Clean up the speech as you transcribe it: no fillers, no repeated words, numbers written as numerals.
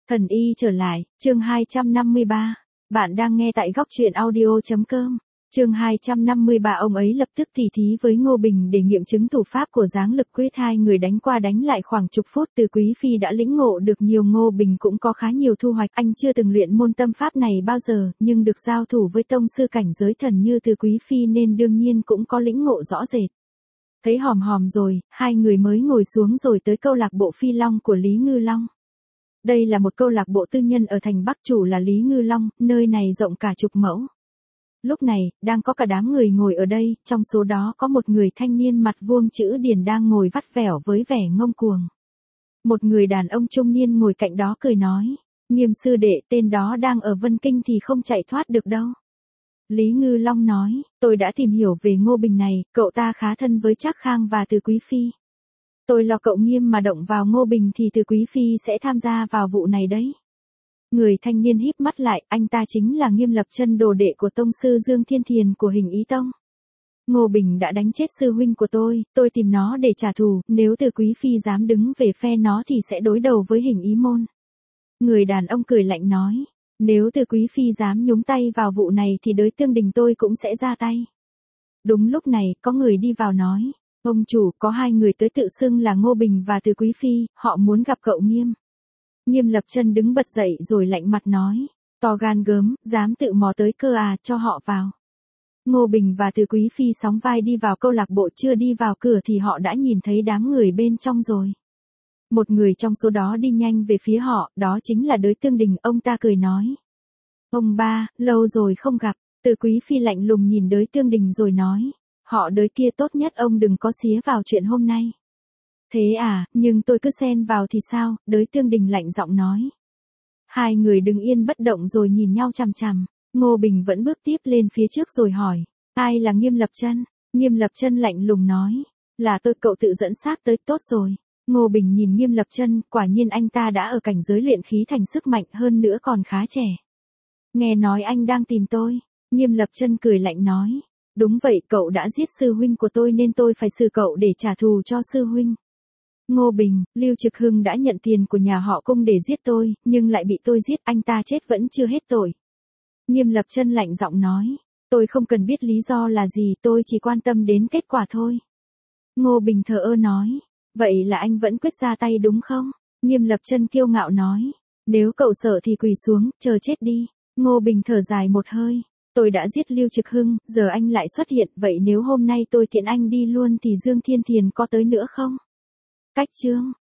Thần y trở lại, chương 253. Bạn đang nghe tại góc truyện audio.com. Chương 253 ông ấy lập tức tỉ thí với Ngô Bình để nghiệm chứng thủ pháp của giáng lực quyết, hai người đánh qua đánh lại khoảng chục phút. Từ Quý Phi đã lĩnh ngộ được nhiều, Ngô Bình cũng có khá nhiều thu hoạch. Anh chưa từng luyện môn tâm pháp này bao giờ, nhưng được giao thủ với tông sư cảnh giới thần như Từ Quý Phi nên đương nhiên cũng có lĩnh ngộ rõ rệt. Thấy hòm hòm rồi, hai người mới ngồi xuống rồi tới câu lạc bộ Phi Long của Lý Ngư Long. Đây là một câu lạc bộ tư nhân ở thành Bắc, chủ là Lý Ngư Long, nơi này rộng cả chục mẫu. Lúc này, đang có cả đám người ngồi ở đây, trong số đó có một người thanh niên mặt vuông chữ Điền đang ngồi vắt vẻo với vẻ ngông cuồng. Một người đàn ông trung niên ngồi cạnh đó cười nói, Nghiêm sư đệ, tên đó đang ở Vân Kinh thì không chạy thoát được đâu. Lý Ngư Long nói, tôi đã tìm hiểu về Ngô Bình này, cậu ta khá thân với Trác Khang và Từ Quý Phi. Tôi lo cậu Nghiêm mà động vào Ngô Bình thì Từ Quý Phi sẽ tham gia vào vụ này đấy. Người thanh niên híp mắt lại, anh ta chính là Nghiêm Lập Chân, đồ đệ của tông sư Dương Thiên Thiền của Hình Ý Tông. Ngô Bình đã đánh chết sư huynh của tôi tìm nó để trả thù, nếu Từ Quý Phi dám đứng về phe nó thì sẽ đối đầu với Hình Ý môn. Người đàn ông cười lạnh nói, nếu Từ Quý Phi dám nhúng tay vào vụ này thì Đới Tương Đình tôi cũng sẽ ra tay. Đúng lúc này, có người đi vào nói, ông chủ, có hai người tới tự xưng là Ngô Bình và Từ Quý Phi, họ muốn gặp cậu Nghiêm. Nghiêm Lập Chân đứng bật dậy rồi lạnh mặt nói, to gan gớm, dám tự mò tới cơ à, cho họ vào. Ngô Bình và Từ Quý Phi sóng vai đi vào câu lạc bộ, chưa đi vào cửa thì họ đã nhìn thấy đám người bên trong rồi. Một người trong số đó đi nhanh về phía họ, đó chính là Đới Tương Đình. Ông ta cười nói, ông ba, lâu rồi không gặp. Từ Quý Phi lạnh lùng nhìn Đới Tương Đình rồi nói, họ Đới kia tốt nhất ông đừng có xía vào chuyện hôm nay. Thế à, nhưng tôi cứ xen vào thì sao? Đới Tương Đình lạnh giọng nói. Hai người đứng yên bất động rồi nhìn nhau chằm chằm. Ngô Bình vẫn bước tiếp lên phía trước rồi hỏi, ai là Nghiêm Lập Chân? Nghiêm Lập Chân lạnh lùng nói, là tôi, cậu tự dẫn xác tới, tốt rồi. Ngô Bình nhìn Nghiêm Lập Chân, quả nhiên anh ta đã ở cảnh giới luyện khí thành sức mạnh, hơn nữa còn khá trẻ. Nghe nói anh đang tìm tôi. Nghiêm Lập Chân cười lạnh nói, đúng vậy, cậu đã giết sư huynh của tôi nên tôi phải xử cậu để trả thù cho sư huynh. Ngô Bình, Lưu Trực Hưng đã nhận tiền của nhà họ Cung để giết tôi, nhưng lại bị tôi giết, anh ta chết vẫn chưa hết tội. Nghiêm Lập Chân lạnh giọng nói, tôi không cần biết lý do là gì, tôi chỉ quan tâm đến kết quả thôi. Ngô Bình thờ ơ nói, vậy là anh vẫn quyết ra tay đúng không? Nghiêm Lập Chân kiêu ngạo nói, nếu cậu sợ thì quỳ xuống, chờ chết đi. Ngô Bình thở dài một hơi, tôi đã giết Lưu Trực Hưng, giờ anh lại xuất hiện, vậy nếu hôm nay tôi tiễn anh đi luôn thì Dương Thiên Thiền có tới nữa không? Cách chương